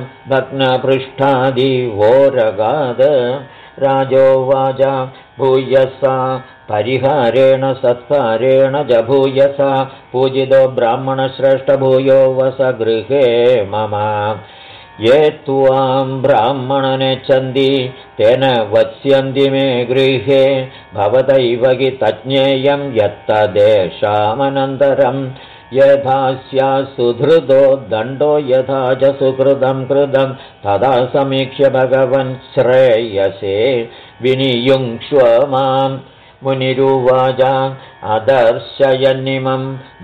भग्नपृष्ठादिवोरगाद राजोवाच भूयसा परिहारेण सत्कारेण च भूयसा पूजितो ब्राह्मणश्रेष्ठभूयो वस गृहे मम ये त्वां ब्राह्मणनेच्छन्ति तेन वत्स्यन्ति मे गृहे भवतैव हि तज्ञेयं यत्तदेषामनन्तरम् यथा स्यात् सुधृतो दण्डो यथा च सुकृतं कृतं तदा समीक्ष्य भगवन् श्रेयसे विनियुङ्क्ष्व मां मुनिरुवाच अदर्शयन्निमं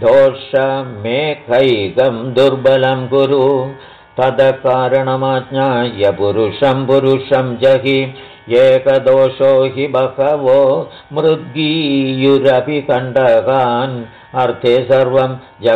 दोषमेकैकं दुर्बलं कुरु तत्कारणमाज्ञाय पुरुषं जहि एकदोषो हि बहवो मृद्गीयुरपि कण्टकान् अर्थे सर्वं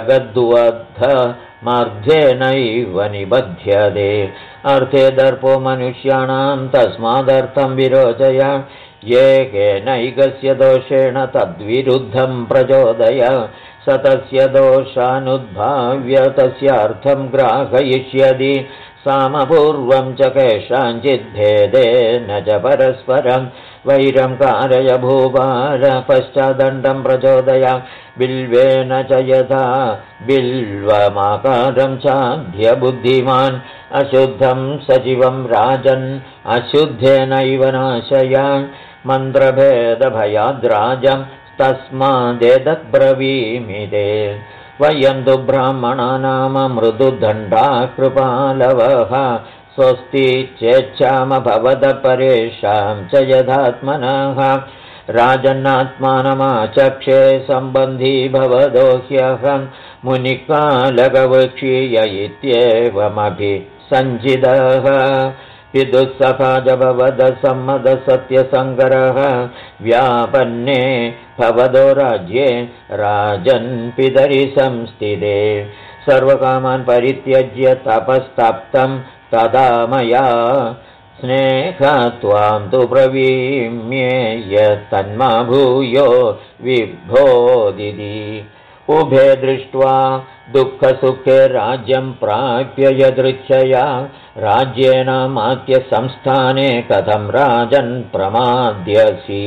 जगद्वद्धमार्ध्येनैव निबध्यते अर्थे दर्पो मनुष्याणां तस्मादर्थं विरोचय येकेनैकस्य दोषेण तद्विरुद्धं प्रचोदय स तस्य दोषानुद्भाव्य तस्यार्थं ग्राहयिष्यति सामपूर्वं च केषाञ्चिद्भेदेन च परस्परं वैरं कारय भूपाल पश्चादण्डं प्रचोदय बिल्वेन च यथा बिल्वमाकारं चाद्य बुद्धिमान् अशुद्धं सजीवं राजन् अशुद्धेनैव नाशय मन्त्रभेदभयाद्राजं तस्मादेतद्ब्रवीमि ते वयं तु ब्राह्मणा नाम मृदुदण्डा कृपालवः स्वस्ति चेच्छाम भवद परेषां च यथात्मनः राजन्नात्मानमाचक्षे सम्बन्धी भवदो ह्यहं मुनिकालकवक्षीय इत्येवमभिसञ्चितः विदुःसखाज भवद सम्मदसत्यसङ्करः व्यापन्ने भवदो राज्ये राजन् पितरि संस्थिते सर्वकामान् परित्यज्य तपस्तप्तं तदा मया स्नेहत्वां तु ब्रवीम्येय तन्मा भूयो विभोदिति उभे दृष्ट्वा दुःखसुखे राज्यं प्राप्य यदृच्छया राज्येन मात्य संस्थाने कथं राजन् प्रमाद्यसि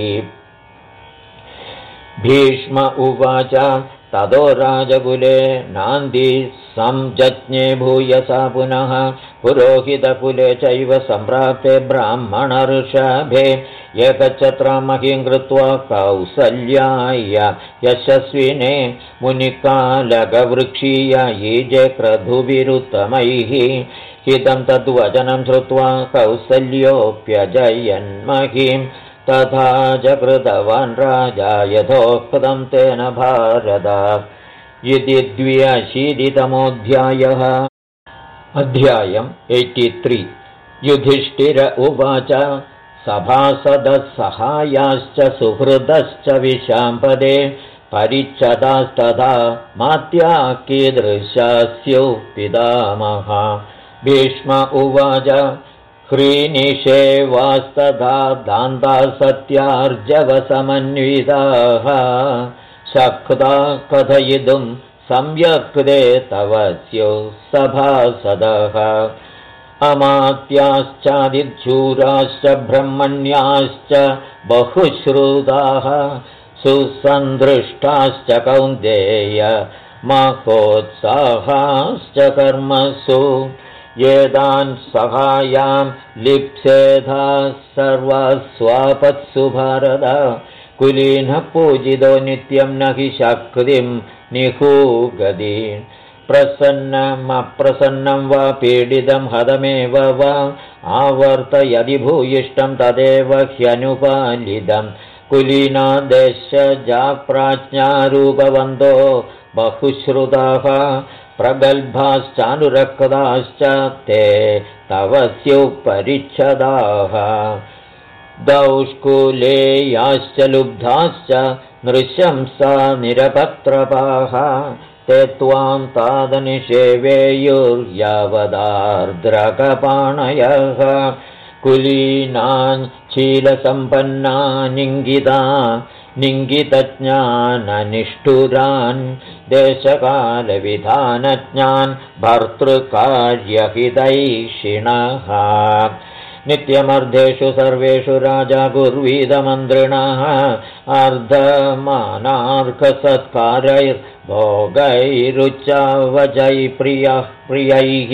भीष्म उवाच ततो राजकुले नान्दी संजज्ञे भूयसा पुनः पुरोहितकुले चैव सम्प्राप्ते ब्राह्मणऋषभे एकच्छत्रामहिं कृत्वा कौसल्याय यशस्विने मुनिकालकवृक्षीय ईजे क्रतुभिरुत्तमैः हितं तद्वचनं श्रुत्वा कौसल्योऽप्यजयन्महिं तथा च कृतवान् राजा यथोक्तं तेन भारत इति 82तमोऽध्यायः। अध्यायम् 83। युधिष्ठिर उवाच सभासदः सहायाश्च सुहृदश्च विशाम्पदे परिच्छदास्तथा मात्या कीदृशाः स्युः पितामहः। भीष्म उवाच ह्रीनिषेवास्तथा दान्ताः सत्यार्जवसमन्विताः शक्ता कथयितुं सम्यक्ते तव स्युः सभासदः अमात्याश्चादिच्छूराश्च ब्रह्मण्याश्च बहुश्रुताः सुसन्दृष्टाश्च कौन्तेय महोत्साहाश्च कर्मसु येदान् सहायां लिप्सेधा सर्वस्वापत्सु भारत कुलीनः पूजितो नित्यं न हि शक्तिं निहूगति प्रसन्नमप्रसन्नं वा पीडितं हतमेव वा आवर्तयदि भूयिष्ठं तदेव ह्यनुपालितं कुलीना देशजाप्राज्ञारूपवन्तो बहुश्रुताः प्रगल्भाश्चानुरक्ताश्च ते तव स्युपरिच्छदाः दौष्कुलेयाश्च लुब्धाश्च नृशंसा निरपत्रपाः ते त्वां तादनिषेवेयुर्यावदार्द्रकपाणयः कुलीनान् शीलसम्पन्नानिङ्गिता निङ्गितज्ञाननिष्ठुरान् देशकालविधानज्ञान् भर्तृकार्यहितैषिणः नित्यमर्धेषु सर्वेषु राजा कुर्वीदमन्त्रिणः अर्धमानार्कसत्कारैर्भोगैरुच्चावचैप्रियैः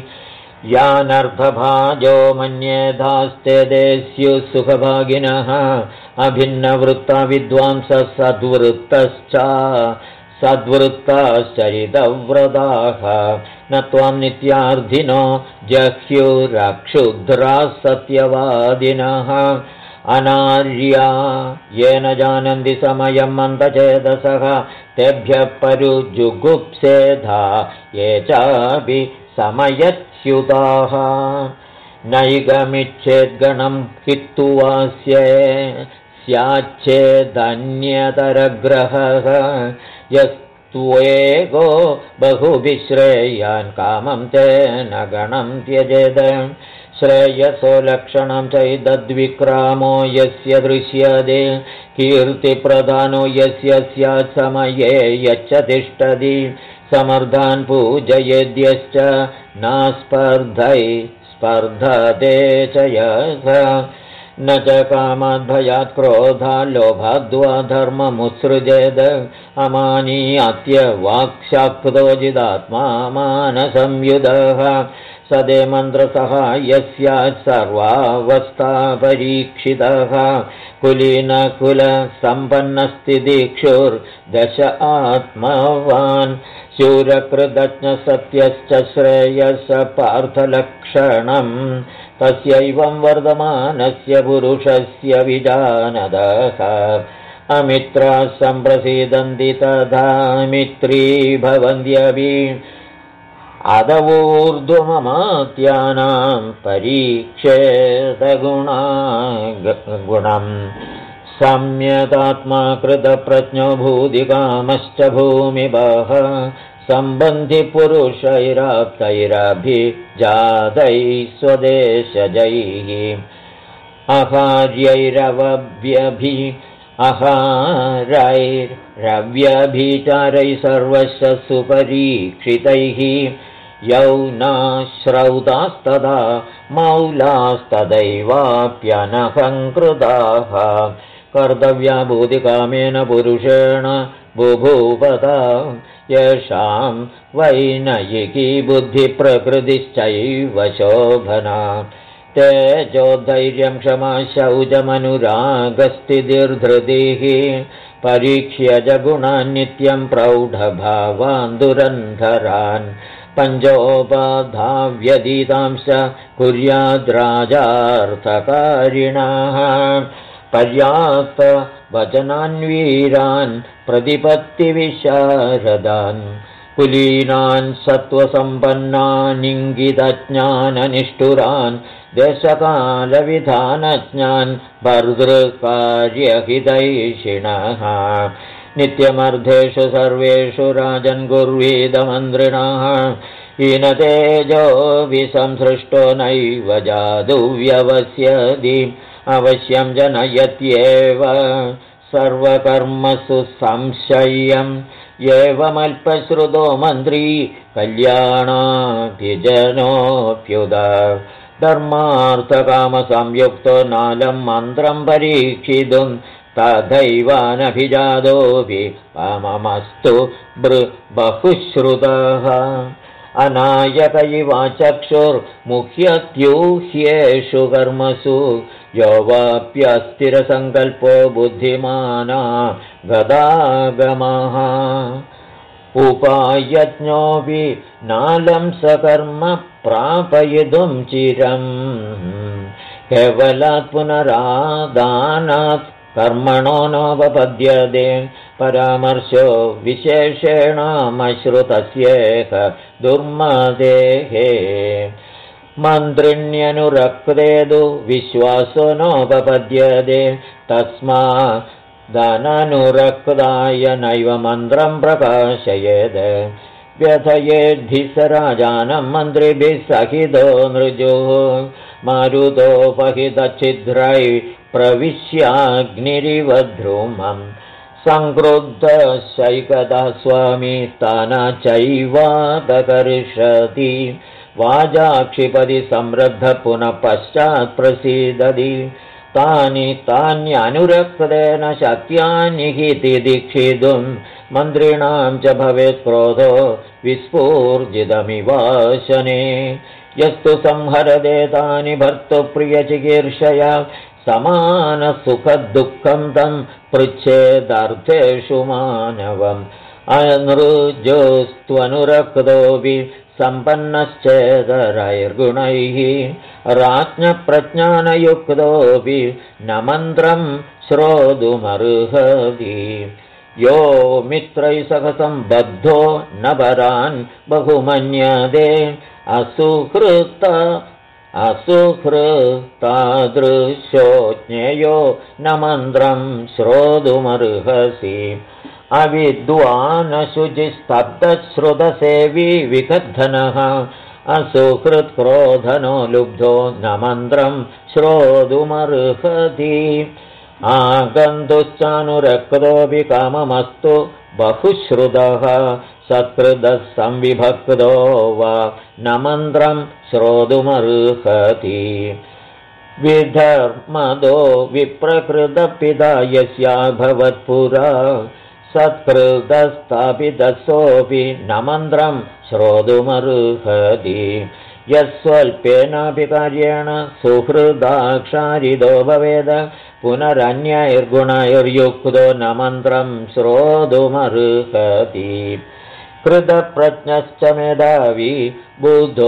यानर्थभाजो मन्येधास्ते देस्युः सुखभागिनः अभिन्नवृत्ता विद्वांसः सद्वृत्ताश्चरितव्रताः न त्वां नित्यार्थिनो जह्युरक्षुद्राः सत्यवादिनः अनार्या येन जानन्ति समयं मन्दचेतसः तेभ्यः परुजुगुप्सेधा ये चापि समयच्युताः नैगमिच्छेद्गणं हित्वास्ये स्याच्छेदन्यतरग्रहः यस्त्वेगो बहुभिश्रेयान् कामं तेन गणं त्यजेद श्रेयसो लक्षणं चैदद्विक्रामो यस्य दृश्यते कीर्तिप्रधानो यस्य स्यात् समये यच्च तिष्ठति समर्थान् पूजयेद्यश्च नास्पर्धै स्पर्धते च यः न च कामाद्भयात् क्रोधा लोभाद्वा धर्ममुत्सृजेद अमानी अत्यवाक्शाक्तो जिदात्मा मानसंयुधः सदे मन्त्रसहायस्यात् सर्वावस्था परीक्षितः कुलीनकुलसम्पन्नस्थितिक्षुर्दश आत्मवान् शूरकृतज्ञसत्यश्च श्रेयस पार्थलक्षणम् तस्यैवं वर्धमानस्य पुरुषस्य विजानदः अमित्राः सम्प्रसीदन्ति तथा मित्री भवन्त्यपि अदवूर्ध्वममात्यानां परीक्षेतगुणम् सम्यदात्मा कृतप्रज्ञो भूतिकामश्च भूमिभः सम्बन्धिपुरुषैराप्तैरभिजातैः स्वदेशजैः अहारैरव्यभिचारैः सर्वस्य सुपरीक्षितैः यौनाश्रौतास्तदा मौलास्तदैवाप्यनहङ्कृताः कर्तव्याभूतिकामेन पुरुषेण बुभूपता येषां वैनयिकी बुद्धिप्रकृतिश्चैव शोभना तेजोधैर्यं क्षमा शौचमनुरागस्थितिर्धृतिः परीक्ष्य च गुणान् नित्यं प्रौढभावान् दुरन्धरान् पञ्चोपधाव्यतीतांश्च कुर्याद्राजार्थकारिणः पर्याप्तवचनान्वीरान् प्रतिपत्तिविशारदान् कुलीनान् सत्त्वसम्पन्नानिङ्गितज्ञाननिष्ठुरान् देशकालविधानज्ञान् भर्तृकार्यहितैषिणः नित्यमर्धेषु सर्वेषु राजन् कुर्वीदमन्त्रिणः हीनतेजो विसंसृष्टो नैव जादुव्यवस्यति अवश्यं जनयत्येव सर्वकर्मसु संशय्यम् एवमल्पश्रुतो मन्त्री कल्याणाभिजनोऽप्युत धर्मार्थकामसंयुक्तो नालं मन्त्रं परीक्षितुं तथैवानभिजातोऽपि वाममस्तु बहुश्रुतः अनायक इव चक्षुर्मुह्यत्यूह्येषु कर्मसु यो वाप्यस्थिरसङ्कल्पो बुद्धिमाना गदागमः उपायज्ञोऽपि नालं सकर्म प्रापयितुं चिरम् केवलात् पुनरादानात् कर्मणो नोपपद्यते परामर्शो विशेषेणामश्रुतस्येह दुर्मदेः मन्त्रिण्यनुरक्तेदु विश्वासो नोपपद्यते तस्मादननुरक्ताय नैव मन्त्रं प्रकाशयेत् व्यथयेद्धि स राजानं मन्त्रिभिः सहितो नृजुः मारुतोपहितच्छिद्रै प्रविश्याग्निरिव ध्रुमम् सङ्क्रुद्धशैकदा स्वामी स्थानाचैवादकर्षति वाजाक्षिपदि संरब्ध पुनः पश्चात् प्रसीदति तानि तान्यनुरक्तेन शक्यानि हि दीक्षितुं मन्त्रिणां च भवेत् क्रोधो विस्फूर्जितमिवाशने यस्तु संहरदे तानि भर्तुप्रियचिकीर्षया समानसुखदुःखं तं पृच्छेदर्थेषु मानवम् अनृजोस्त्वनुरक्तोऽपि सम्पन्नश्चेदरैर्गुणैः राज्ञप्रज्ञानयुक्तोऽपि न मन्त्रं श्रोतुमर्हति यो मित्रैः सह सम्बद्धो न परान् बहुमन्यते असुहृतादृशो ज्ञेयो न मन्त्रं श्रोतुमर्हसि अविद्वानशुचिस्तब्धश्रुतसेवी विकद्धनः असुहृत्क्रोधनो लुब्धो न मन्त्रं श्रोतुमर्हति आगन्तुश्चानुरक्तोऽपि काममस्तु बहुश्रुतः सत्कृतः संविभक्तो वा न मन्त्रं श्रोतुमर्हति विधर्मदो विप्रकृतपिता यस्या भवत्पुरा सत्कृतस्तापितसोऽपि न मन्त्रं श्रोतुमर्हति यस्वल्पेनापि कार्येण सुहृदाक्षारितो भवेद पुनरन्यैर्गुणैर्युक्तो न मन्त्रं श्रोतुमर्हति कृतप्रज्ञश्च मेधावी बुद्धो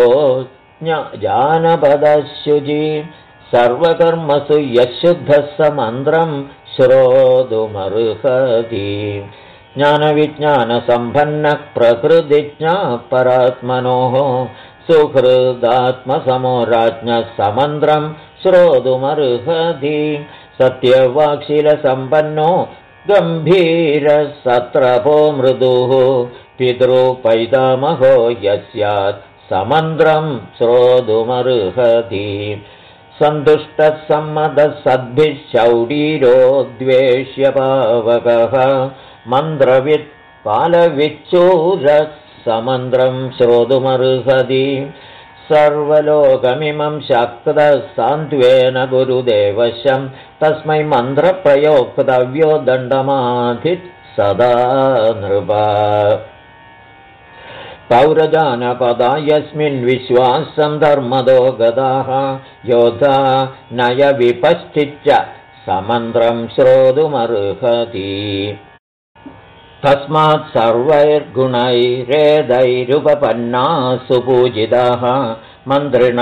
जानपदशुचि सर्वकर्मसु यशुद्धः स मन्त्रं श्रोतुमर्हति ज्ञानविज्ञानसम्पन्नः प्रकृतिज्ञा परात्मनोः सुहृदात्मसमो राज्ञः समन्त्रं श्रोतुमर्हति सत्यवाक्शीलसम्पन्नो गम्भीरसत्रपो मृदुः पितृपैतामहो यस्यात् समन्त्रं श्रोतुमर्हति सन्तुष्टः सम्मतः सद्भिः शौरीरो द्वेष्यपावकः मन्त्रवित् कालविच्चूरः समन्त्रं श्रोतुमर्हति सर्वलोकमिमं शक्तः सान्त्वेन गुरुदेवशं तस्मै मन्त्रप्रयोक्तव्यो दण्डमाधित् सदा नृप पौरजानपदा यस्मिन् विश्वासं धर्मदो गदाः योधा नयविपश्चिच्च समन्त्रं श्रोतुमर्हति तस्मात् सर्वैर्गुणैरेदैरुपपन्नासु पूजिताः मन्त्रिण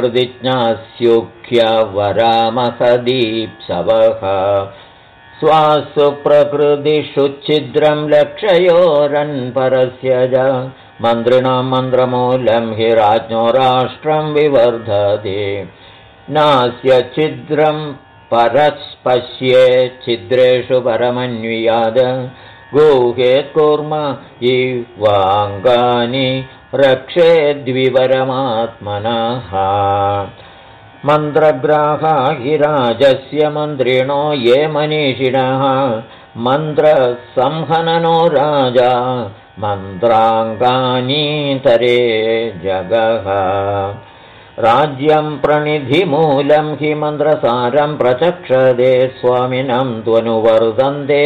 प्रकृतिज्ञास्युख्यवरामहदीप्सवः स्वासु प्रकृतिषु छिद्रं लक्षयोरन्परस्य च मन्त्रिणां मन्त्रमूलं हि राज्ञो राष्ट्रं विवर्धते नास्य छिद्रं परस्पश्ये छिद्रेषु परमन्वियाद गूहेत्कूर्म इवाङ्गानि रक्षेद्विवरमात्मनः मन्त्रग्राहा हि राजस्य मन्त्रिणो ये मनीषिणः मन्त्रसंहननो राजा मन्त्राङ्गानीतरे जगः राज्यं प्रणिधिमूलं हि मन्त्रसारं प्रचक्षदे स्वामिनं त्वनुवर्धन्ते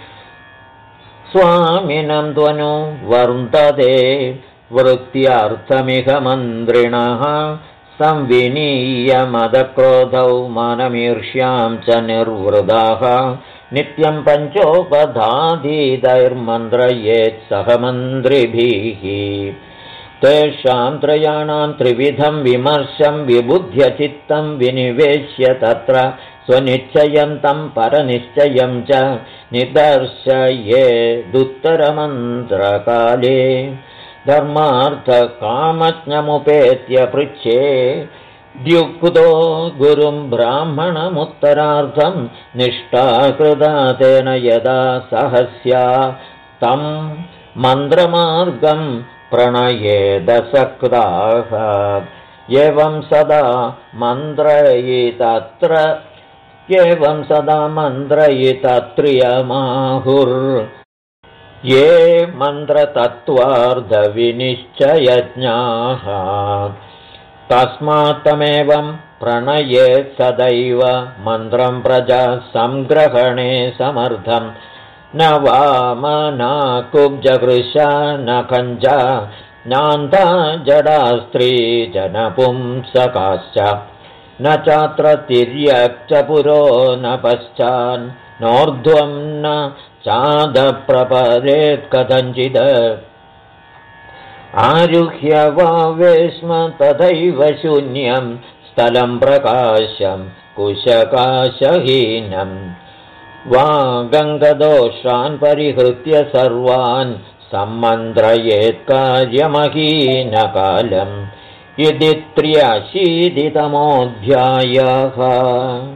वृत्त्यार्थमिह मन्त्रिणः संविनीय मदक्रोधौ मानमीर्ष्यां च निर्वृदाः नित्यं पञ्चोपधाधीतैर्मन्त्रयेत् सह मन्त्रिभिः तेषां त्रयाणां त्रिविधं विमर्शं विबुध्य चित्तं विनिवेश्य तत्र स्वनिश्चयन्तं परनिश्चयं च निदर्शयेदुत्तरमन्त्रकाले धर्मार्थकामज्ञमुपेत्य पृच्छे द्युक्तो गुरुं ब्राह्मणमुत्तरार्थं निष्ठाकृता तेन यदा सहस्या तं मन्त्रमार्गं प्रणयेदसक्ताः एवं सदा मन्त्रयितत्रियमाहुर् ये मन्त्रतत्त्वार्धविनिश्चयज्ञाः तस्मात्तमेवं प्रणयेत् सदैव मन्त्रं प्रजा संग्रहणे समर्थं न वामना कुब्जकृशा न कञ्जा नान्ता जडा स्त्री जनपुंसकाश्च न चात्र तिर्यक् च पुरो न पश्चान् नोर्ध्वं न चादप्रपरेत् कथञ्चित् आरुह्य वा वेश्म तथैव शून्यं स्थलं प्रकाशं कुशकाशहीनं वा गङ्गदोषान् परिहृत्य सर्वान् सम्मन्त्रयेत् कार्यमहीनकालम् इति 83तमोऽध्यायः।